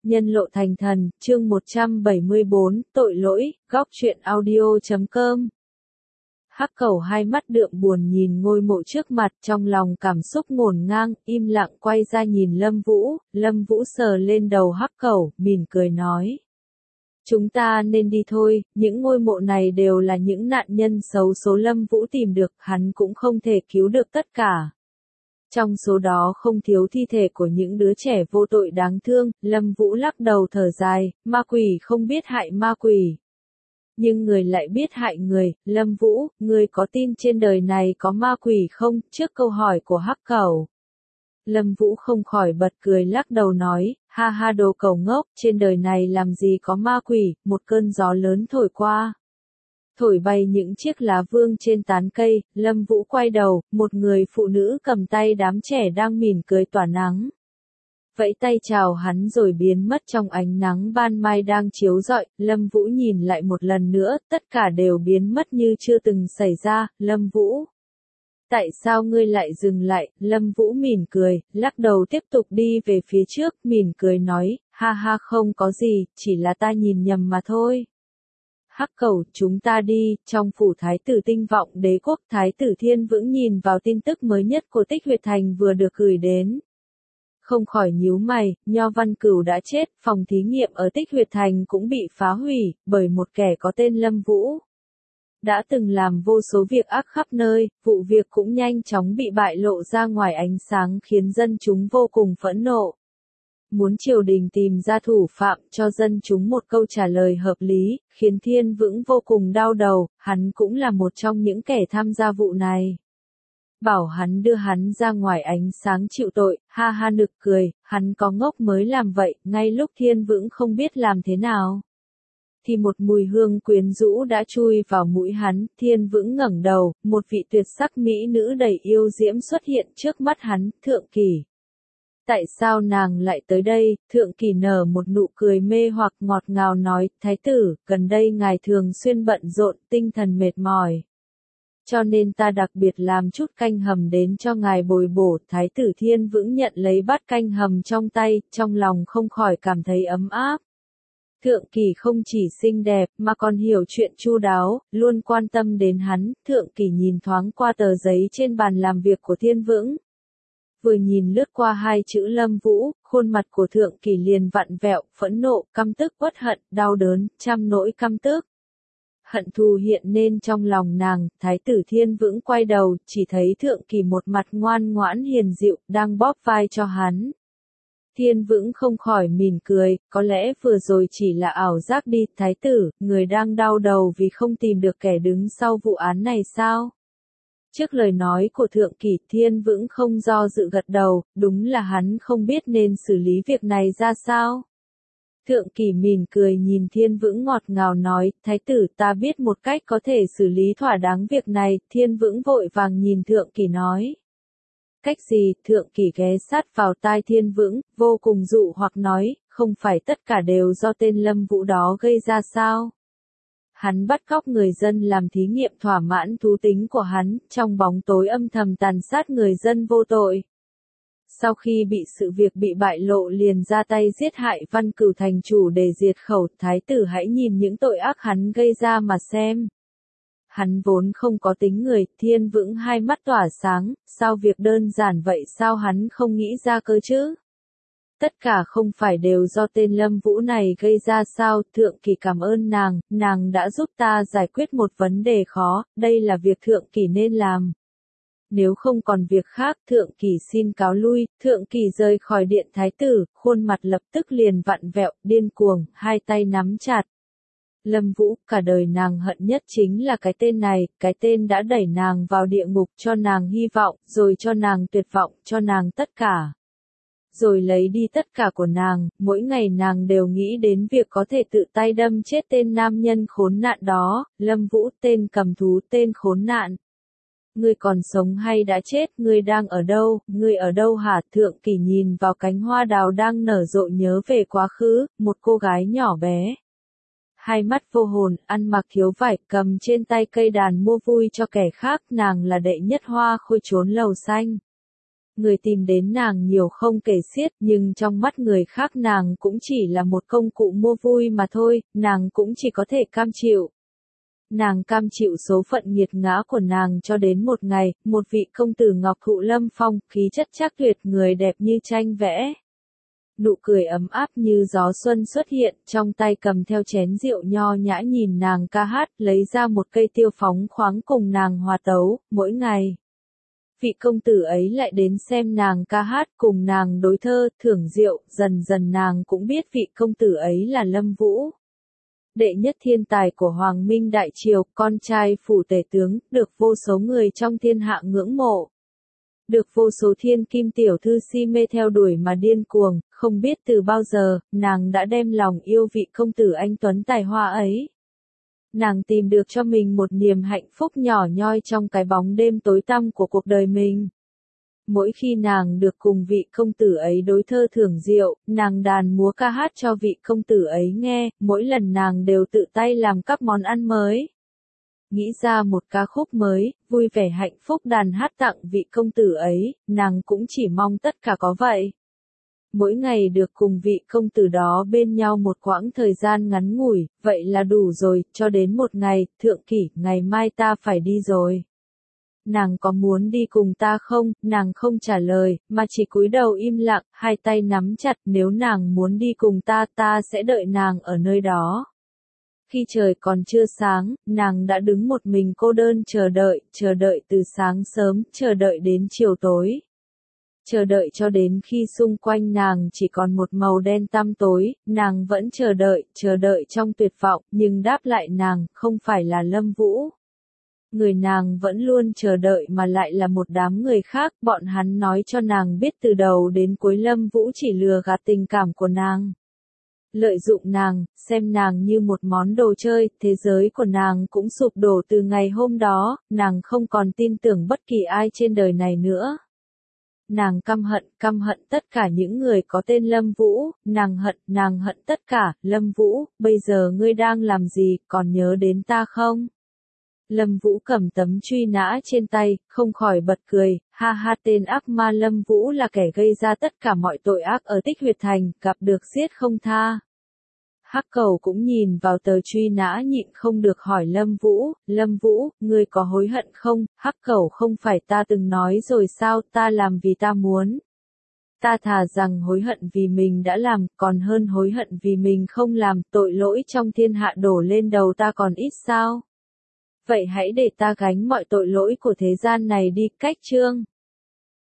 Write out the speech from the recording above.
Nhân lộ thành thần, chương 174, tội lỗi, góc truyện audio.com. Hắc Cẩu hai mắt đượm buồn nhìn ngôi mộ trước mặt, trong lòng cảm xúc ngổn ngang, im lặng quay ra nhìn Lâm Vũ sờ lên đầu Hắc Cẩu, mỉm cười nói. Chúng ta nên đi thôi, những ngôi mộ này đều là những nạn nhân xấu số Lâm Vũ tìm được, hắn cũng không thể cứu được tất cả. Trong số đó không thiếu thi thể của những đứa trẻ vô tội đáng thương, Lâm Vũ lắc đầu thở dài, ma quỷ không biết hại ma quỷ. Nhưng người lại biết hại người, Lâm Vũ, ngươi có tin trên đời này có ma quỷ không? Trước câu hỏi của Hắc Cẩu. Lâm Vũ không khỏi bật cười lắc đầu nói, ha ha đồ cẩu ngốc, trên đời này làm gì có ma quỷ, một cơn gió lớn thổi qua. Thổi bay những chiếc lá vương trên tán cây, Lâm Vũ quay đầu, một người phụ nữ cầm tay đám trẻ đang mỉm cười tỏa nắng. Vẫy tay chào hắn rồi biến mất trong ánh nắng ban mai đang chiếu rọi, Lâm Vũ nhìn lại một lần nữa, tất cả đều biến mất như chưa từng xảy ra, Lâm Vũ. Tại sao ngươi lại dừng lại? Lâm Vũ mỉm cười, lắc đầu tiếp tục đi về phía trước, mỉm cười nói, ha ha không có gì, chỉ là ta nhìn nhầm mà thôi. Hắc Cẩu, chúng ta đi, trong phủ Thái tử Tinh Vọng Đế quốc, Thái tử Thiên Vững nhìn vào tin tức mới nhất của Tích Huyệt Thành vừa được gửi đến. Không khỏi nhíu mày, Nho Văn Cửu đã chết, phòng thí nghiệm ở Tích Huyệt Thành cũng bị phá hủy, bởi một kẻ có tên Lâm Vũ. Đã từng làm vô số việc ác khắp nơi, vụ việc cũng nhanh chóng bị bại lộ ra ngoài ánh sáng khiến dân chúng vô cùng phẫn nộ. Muốn triều đình tìm ra thủ phạm cho dân chúng một câu trả lời hợp lý, khiến Thiên Vững vô cùng đau đầu, hắn cũng là một trong những kẻ tham gia vụ này. Bảo hắn đưa hắn ra ngoài ánh sáng chịu tội, ha ha nực cười, hắn có ngốc mới làm vậy, ngay lúc Thiên Vững không biết làm thế nào. Thì một mùi hương quyến rũ đã chui vào mũi hắn, Thiên Vững ngẩng đầu, một vị tuyệt sắc mỹ nữ đầy yêu diễm xuất hiện trước mắt hắn, Thượng Kỳ. Tại sao nàng lại tới đây? Thượng Kỳ nở một nụ cười mê hoặc ngọt ngào nói, Thái tử, gần đây ngài thường xuyên bận rộn, tinh thần mệt mỏi. Cho nên ta đặc biệt làm chút canh hầm đến cho ngài bồi bổ. Thái tử Thiên Vững nhận lấy bát canh hầm trong tay, trong lòng không khỏi cảm thấy ấm áp. Thượng Kỳ không chỉ xinh đẹp mà còn hiểu chuyện chu đáo, luôn quan tâm đến hắn. Thượng Kỳ nhìn thoáng qua tờ giấy trên bàn làm việc của Thiên Vững. Vừa nhìn lướt qua hai chữ Lâm Vũ, khuôn mặt của Thượng Kỳ liền vặn vẹo, phẫn nộ, căm tức, uất hận, đau đớn, trăm nỗi căm tức. Hận thù hiện lên trong lòng nàng, Thái tử Thiên Vững quay đầu, chỉ thấy Thượng Kỳ một mặt ngoan ngoãn hiền dịu, đang bóp vai cho hắn. Thiên Vững không khỏi mỉm cười, có lẽ vừa rồi chỉ là ảo giác đi, Thái tử, người đang đau đầu vì không tìm được kẻ đứng sau vụ án này sao? Trước lời nói của Thượng Kỳ, Thiên Vững không do dự gật đầu, đúng là hắn không biết nên xử lý việc này ra sao. Thượng Kỳ mỉm cười nhìn Thiên Vững ngọt ngào nói, Thái tử ta biết một cách có thể xử lý thỏa đáng việc này, Thiên Vững vội vàng nhìn Thượng Kỳ nói. Cách gì? Thượng Kỳ ghé sát vào tai Thiên Vững, vô cùng dụ hoặc nói, không phải tất cả đều do tên Lâm Vũ đó gây ra sao? Hắn bắt cóc người dân làm thí nghiệm thỏa mãn thú tính của hắn, trong bóng tối âm thầm tàn sát người dân vô tội. Sau khi bị sự việc bị bại lộ liền ra tay giết hại Văn Cửu thành chủ để diệt khẩu, Thái tử hãy nhìn những tội ác hắn gây ra mà xem. Hắn vốn không có tính người, Thiên Vững hai mắt tỏa sáng, sao việc đơn giản vậy sao hắn không nghĩ ra cơ chứ? Tất cả không phải đều do tên Lâm Vũ này gây ra sao? Thượng Kỳ cảm ơn nàng đã giúp ta giải quyết một vấn đề khó, đây là việc Thượng Kỳ nên làm. Nếu không còn việc khác, Thượng Kỳ xin cáo lui. Thượng Kỳ rời khỏi điện Thái tử, khuôn mặt lập tức liền vặn vẹo, điên cuồng, hai tay nắm chặt. Lâm Vũ, cả đời nàng hận nhất chính là cái tên này, cái tên đã đẩy nàng vào địa ngục, cho nàng hy vọng, rồi cho nàng tuyệt vọng, cho nàng tất cả. Rồi lấy đi tất cả của nàng, mỗi ngày nàng đều nghĩ đến việc có thể tự tay đâm chết tên nam nhân khốn nạn đó. Lâm Vũ, tên cầm thú, tên khốn nạn. Ngươi còn sống hay đã chết? Ngươi đang ở đâu? Ngươi ở đâu hả? Thượng Kỳ nhìn vào cánh hoa đào đang nở rộ nhớ về quá khứ, một cô gái nhỏ bé. Hai mắt vô hồn, ăn mặc thiếu vải, cầm trên tay cây đàn mua vui cho kẻ khác, nàng là đệ nhất hoa khôi trốn lầu xanh. Người tìm đến nàng nhiều không kể xiết, nhưng trong mắt người khác nàng cũng chỉ là một công cụ mua vui mà thôi, nàng cũng chỉ có thể cam chịu. Nàng cam chịu số phận nghiệt ngã của nàng cho đến một ngày, một vị công tử ngọc thụ lâm phong, khí chất trác tuyệt, người đẹp như tranh vẽ. Nụ cười ấm áp như gió xuân xuất hiện, trong tay cầm theo chén rượu nho nhã nhìn nàng ca hát, lấy ra một cây tiêu phóng khoáng cùng nàng hòa tấu, mỗi ngày. Vị công tử ấy lại đến xem nàng ca hát, cùng nàng đối thơ, thưởng rượu, dần dần nàng cũng biết vị công tử ấy là Lâm Vũ. Đệ nhất thiên tài của Hoàng Minh Đại Triều, con trai phủ tể tướng, được vô số người trong thiên hạ ngưỡng mộ. Được vô số thiên kim tiểu thư si mê theo đuổi mà điên cuồng, không biết từ bao giờ, nàng đã đem lòng yêu vị công tử anh tuấn tài hoa ấy. Nàng tìm được cho mình một niềm hạnh phúc nhỏ nhoi trong cái bóng đêm tối tăm của cuộc đời mình. Mỗi khi nàng được cùng vị công tử ấy đối thơ thưởng rượu, nàng đàn múa ca hát cho vị công tử ấy nghe, mỗi lần nàng đều tự tay làm các món ăn mới. Nghĩ ra một ca khúc mới, vui vẻ hạnh phúc đàn hát tặng vị công tử ấy, nàng cũng chỉ mong tất cả có vậy. Mỗi ngày được cùng vị công tử đó bên nhau một quãng thời gian ngắn ngủi, vậy là đủ rồi, cho đến một ngày, thượng kỷ, ngày mai ta phải đi rồi. Nàng có muốn đi cùng ta không? Nàng không trả lời, mà chỉ cúi đầu im lặng, hai tay nắm chặt, nếu nàng muốn đi cùng ta, ta sẽ đợi nàng ở nơi đó. Khi trời còn chưa sáng, nàng đã đứng một mình cô đơn chờ đợi từ sáng sớm, chờ đợi đến chiều tối. Chờ đợi cho đến khi xung quanh nàng chỉ còn một màu đen tăm tối, nàng vẫn chờ đợi trong tuyệt vọng, nhưng đáp lại nàng, không phải là Lâm Vũ. Người nàng vẫn luôn chờ đợi mà lại là một đám người khác, bọn hắn nói cho nàng biết từ đầu đến cuối Lâm Vũ chỉ lừa gạt tình cảm của nàng. Lợi dụng nàng, xem nàng như một món đồ chơi, thế giới của nàng cũng sụp đổ từ ngày hôm đó, nàng không còn tin tưởng bất kỳ ai trên đời này nữa. Nàng căm hận tất cả những người có tên Lâm Vũ, nàng hận tất cả, Lâm Vũ, bây giờ ngươi đang làm gì, còn nhớ đến ta không? Lâm Vũ cầm tấm truy nã trên tay, không khỏi bật cười, ha ha, tên ác ma Lâm Vũ là kẻ gây ra tất cả mọi tội ác ở Tích Huyệt Thành, gặp được giết không tha. Hắc Cầu cũng nhìn vào tờ truy nã nhịn không được hỏi Lâm Vũ, ngươi có hối hận không? Hắc Cầu, không phải ta từng nói rồi sao, ta làm vì ta muốn. Ta thà rằng hối hận vì mình đã làm, còn hơn hối hận vì mình không làm, tội lỗi trong thiên hạ đổ lên đầu ta còn ít sao? Vậy hãy để ta gánh mọi tội lỗi của thế gian này đi, cách chương.